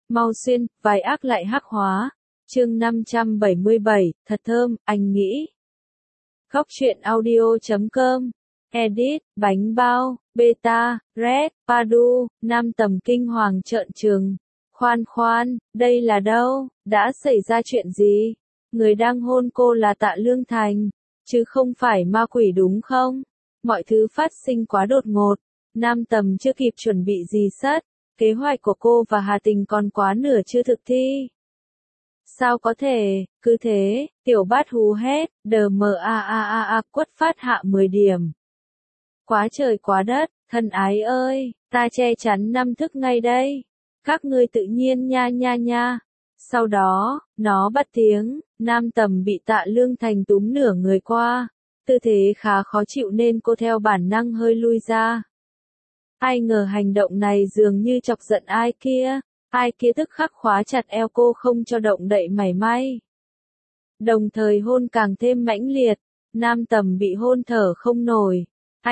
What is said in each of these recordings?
Mau xuyên, vai ác lại hắc hóa. Chương 577, thật thơm, anh nghĩ. Góc truyện audio.com. Edit, bánh bao, beta, red, padu, Nam Tầm kinh hoàng trợn trừng. Khoan khoan, đây là đâu, đã xảy ra chuyện gì? Người đang hôn cô là Tạ Lương Thành, chứ không phải ma quỷ đúng không? Mọi thứ phát sinh quá đột ngột, Nam Tầm chưa kịp chuẩn bị gì sất, kế hoạch của cô và Hà Tình còn quá nửa chưa thực thi. Sao có thể, cứ thế, tiểu bát hú hét, quất phát hạ 10 điểm. Quá trời quá đất, thân ái ơi, ta che chắn 5 thức ngay đây. Các ngươi tự nhiên nha nha nha. Sau đó, nó bắt tiếng, Nam Tầm bị Tạ Lương Thành túm nửa người qua. Tư thế khá khó chịu nên cô theo bản năng hơi lui ra. Ai ngờ hành động này dường như chọc giận ai kia tức khắc khóa chặt eo cô không cho động đậy mảy may. Đồng thời hôn càng thêm mãnh liệt, Nam Tầm bị hôn thở không nổi.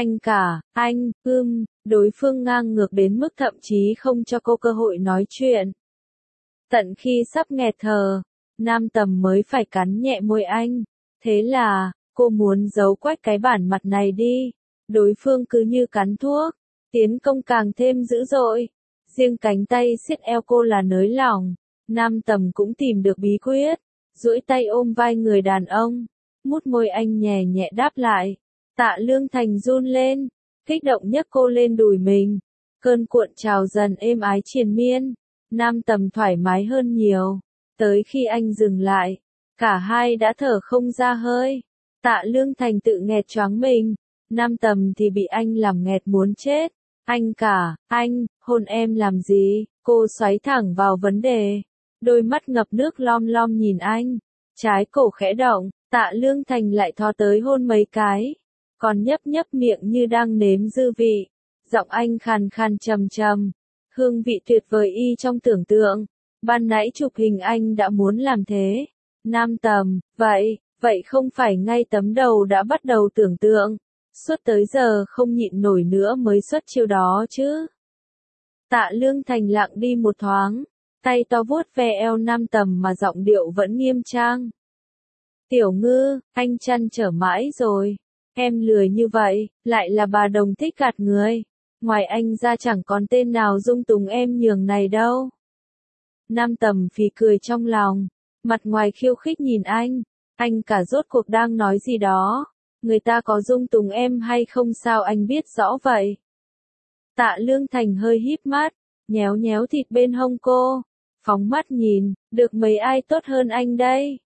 Đối phương ngang ngược đến mức thậm chí không cho cô cơ hội nói chuyện. Tận khi sắp nghẹt thở, Nam Tầm mới phải cắn nhẹ môi anh. Thế là, cô muốn giấu quách cái bản mặt này đi. Đối phương cứ như cắn thuốc, tiến công càng thêm dữ dội. Riêng cánh tay siết eo cô là nới lỏng. Nam Tầm cũng tìm được bí quyết, duỗi tay ôm vai người đàn ông, mút môi anh nhẹ nhẹ đáp lại. Tạ Lương Thành run lên, kích động nhấc cô lên đùi mình. Cơn cuộn trào dần êm ái triền miên. Nam Tầm thoải mái hơn nhiều. Tới khi anh dừng lại, cả hai đã thở không ra hơi. Tạ Lương Thành tự nghẹt choáng mình. Nam Tầm thì bị anh làm nghẹt muốn chết. Anh, hôn em làm gì? Cô xoáy thẳng vào vấn đề. Đôi mắt ngập nước lom lom nhìn anh. Trái cổ khẽ động, Tạ Lương Thành lại thò tới hôn mấy cái. Còn nhấp nhấp miệng như đang nếm dư vị. Giọng anh khàn khàn trầm trầm. Hương vị tuyệt vời y trong tưởng tượng. Ban nãy chụp hình anh đã muốn làm thế. Nam Tầm, vậy không phải ngay tấm đầu đã bắt đầu tưởng tượng. Suốt tới giờ không nhịn nổi nữa mới xuất chiêu đó chứ. Tạ Lương Thành lặng đi một thoáng. Tay to vuốt ve eo Nam Tầm mà giọng điệu vẫn nghiêm trang. Tiểu Ngư, anh chăn trở mãi rồi. Em lười như vậy, lại là bà đồng thích gạt người. Ngoài anh ra chẳng còn tên nào dung túng em nhường này đâu. Nam Tầm phì cười trong lòng. Mặt ngoài khiêu khích nhìn anh cả rốt cuộc đang nói gì đó. Người ta có dung túng em hay không sao anh biết rõ vậy. Tạ Lương Thành hơi híp mắt, nhéo nhéo thịt bên hông cô. Phóng mắt nhìn, được mấy ai tốt hơn anh đây.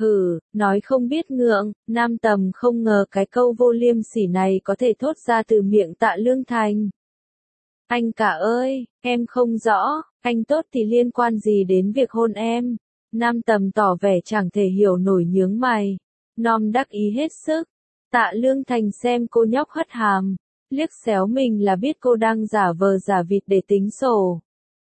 Nói không biết ngượng, Nam Tầm không ngờ cái câu vô liêm sỉ này có thể thốt ra từ miệng Tạ Lương Thành. Anh cả ơi, em không rõ, anh tốt thì liên quan gì đến việc hôn em. Nam Tầm tỏ vẻ chẳng thể hiểu nổi nhướng mày. Nom đắc ý hết sức. Tạ Lương Thành xem cô nhóc hất hàm, liếc xéo mình là biết cô đang giả vờ giả vịt để tính sổ.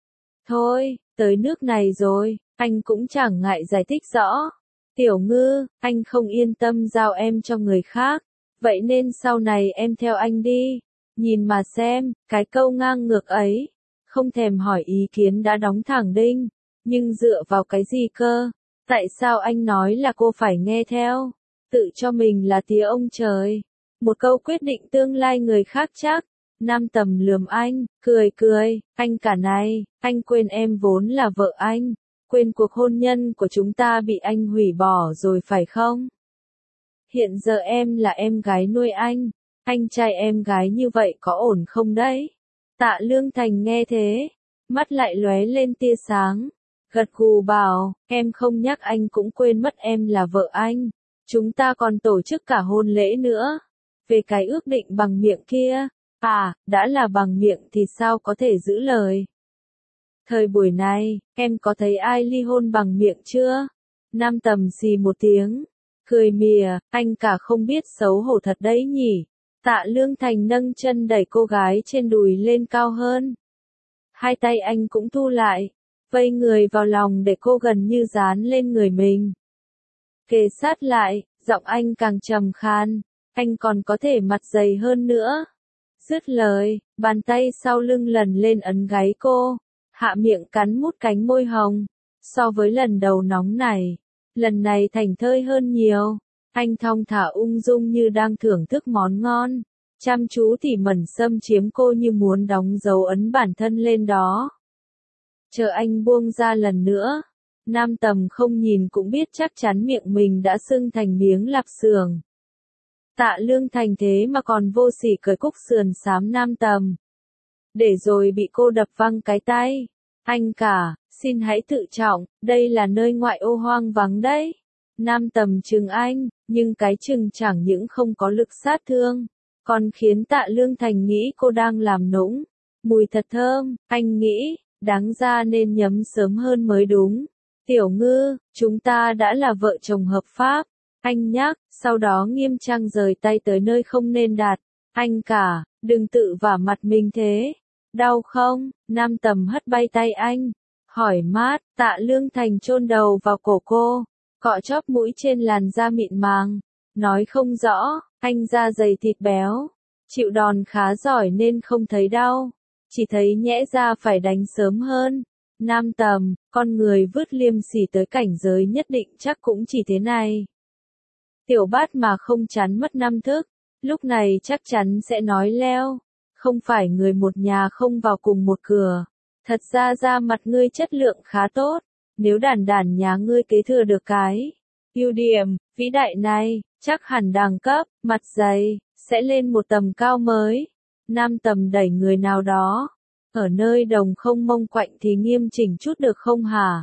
Thôi, tới nước này rồi, anh cũng chẳng ngại giải thích rõ. Tiểu Ngư, anh không yên tâm giao em cho người khác, vậy nên sau này em theo anh đi. Nhìn mà xem, cái câu ngang ngược ấy, không thèm hỏi ý kiến đã đóng thẳng đinh. Nhưng dựa vào cái gì cơ? Tại sao anh nói là cô phải nghe theo? Tự cho mình là tía ông trời. Một câu quyết định tương lai người khác chắc. Nam Tầm lườm anh, cười, anh cả này, anh quên em vốn là vợ anh. Quên cuộc hôn nhân của chúng ta bị anh hủy bỏ rồi phải không? Hiện giờ em là em gái nuôi anh trai em gái như vậy có ổn không đấy? Tạ Lương Thành nghe thế, mắt lại lóe lên tia sáng, gật gù bảo, em không nhắc anh cũng quên mất em là vợ anh. Chúng ta còn tổ chức cả hôn lễ nữa. Về cái ước định bằng miệng kia, đã là bằng miệng thì sao có thể giữ lời? Thời buổi này, em có thấy ai ly hôn bằng miệng chưa? Nam Tầm xì một tiếng, cười mỉa, anh cả không biết xấu hổ thật đấy nhỉ. Tạ Lương Thành nâng chân đẩy cô gái trên đùi lên cao hơn. Hai tay anh cũng thu lại, vây người vào lòng để cô gần như dán lên người mình. Kề sát lại, giọng anh càng trầm khan, anh còn có thể mặt dày hơn nữa. Dứt lời, bàn tay sau lưng lần lên ấn gáy cô. hạ miệng cắn mút cánh môi hồng. So với lần đầu nóng này, lần này thành thơi hơn nhiều. Anh thong thả ung dung như đang thưởng thức món ngon. Chăm chú tỉ mẩn xâm chiếm cô như muốn đóng dấu ấn bản thân lên đó. Chờ anh buông ra lần nữa. Nam Tầm không nhìn cũng biết chắc chắn miệng mình đã sưng thành miếng lạp xưởng. Tạ Lương Thành thế mà còn vô sỉ cởi cúc sườn xám Nam Tầm. Để rồi bị cô đập văng cái tay. Anh cả, xin hãy tự trọng, đây là nơi ngoại ô hoang vắng đấy. Nam Tầm chừng anh, nhưng cái chừng chẳng những không có lực sát thương, còn khiến Tạ Lương Thành nghĩ cô đang làm nũng. Mùi thật thơm, anh nghĩ, đáng ra nên nhấm sớm hơn mới đúng. Tiểu Ngư, chúng ta đã là vợ chồng hợp pháp. Anh nhắc, sau đó nghiêm trang rời tay tới nơi không nên đạt. Anh cả, đừng tự vả mặt mình thế. Đau không? Nam Tầm hất bay tay anh. Hỏi mát, Tạ Lương Thành chôn đầu vào cổ cô. Cọ chóp mũi trên làn da mịn màng. Nói không rõ, anh da dày thịt béo. Chịu đòn khá giỏi nên không thấy đau. Chỉ thấy nhẽ ra phải đánh sớm hơn. Nam Tầm, con người vứt liêm sỉ tới cảnh giới nhất định chắc cũng chỉ thế này. Tiểu Bát mà không chán mất năm thức, lúc này chắc chắn sẽ nói leo. Không phải người một nhà không vào cùng một cửa. Thật ra da mặt ngươi chất lượng khá tốt. Nếu đàn đàn nhà ngươi kế thừa được cái ưu điểm vĩ đại này, chắc hẳn đẳng cấp, mặt dày, sẽ lên một tầm cao mới. Nam Tầm đẩy người nào đó. Ở nơi đồng không mông quạnh thì nghiêm chỉnh chút được không hả?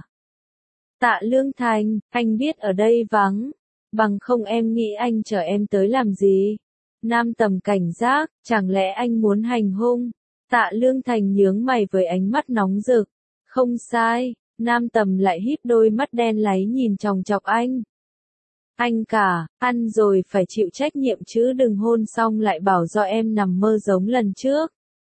Tạ Lương Thành, anh biết ở đây vắng. Bằng không em nghĩ anh chở em tới làm gì? Nam Tầm cảnh giác, chẳng lẽ anh muốn hành hung? Tạ Lương Thành nhướng mày với ánh mắt nóng rực. Không sai, Nam Tầm lại híp đôi mắt đen láy nhìn chòng chọc anh. Anh cả, ăn rồi phải chịu trách nhiệm chứ đừng hôn xong lại bảo do em nằm mơ giống lần trước.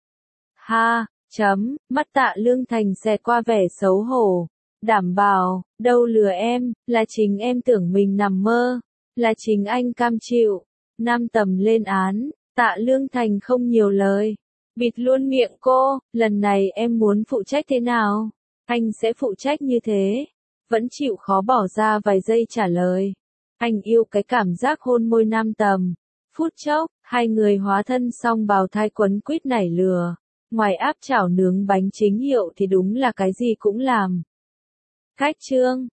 Ha, mắt Tạ Lương Thành xẹt qua vẻ xấu hổ. Đảm bảo, đâu lừa em, là chính em tưởng mình nằm mơ, là chính anh cam chịu. Nam Tầm lên án, Tạ Lương Thành không nhiều lời. Bịt luôn miệng cô, lần này em muốn phụ trách thế nào? Anh sẽ phụ trách như thế. Vẫn chịu khó bỏ ra vài giây trả lời. Anh yêu cái cảm giác hôn môi Nam Tầm. Phút chốc, hai người hóa thân xong bào thai quấn quýt nảy lửa. Ngoài áp chảo nướng bánh chính hiệu thì đúng là cái gì cũng làm. Cách chương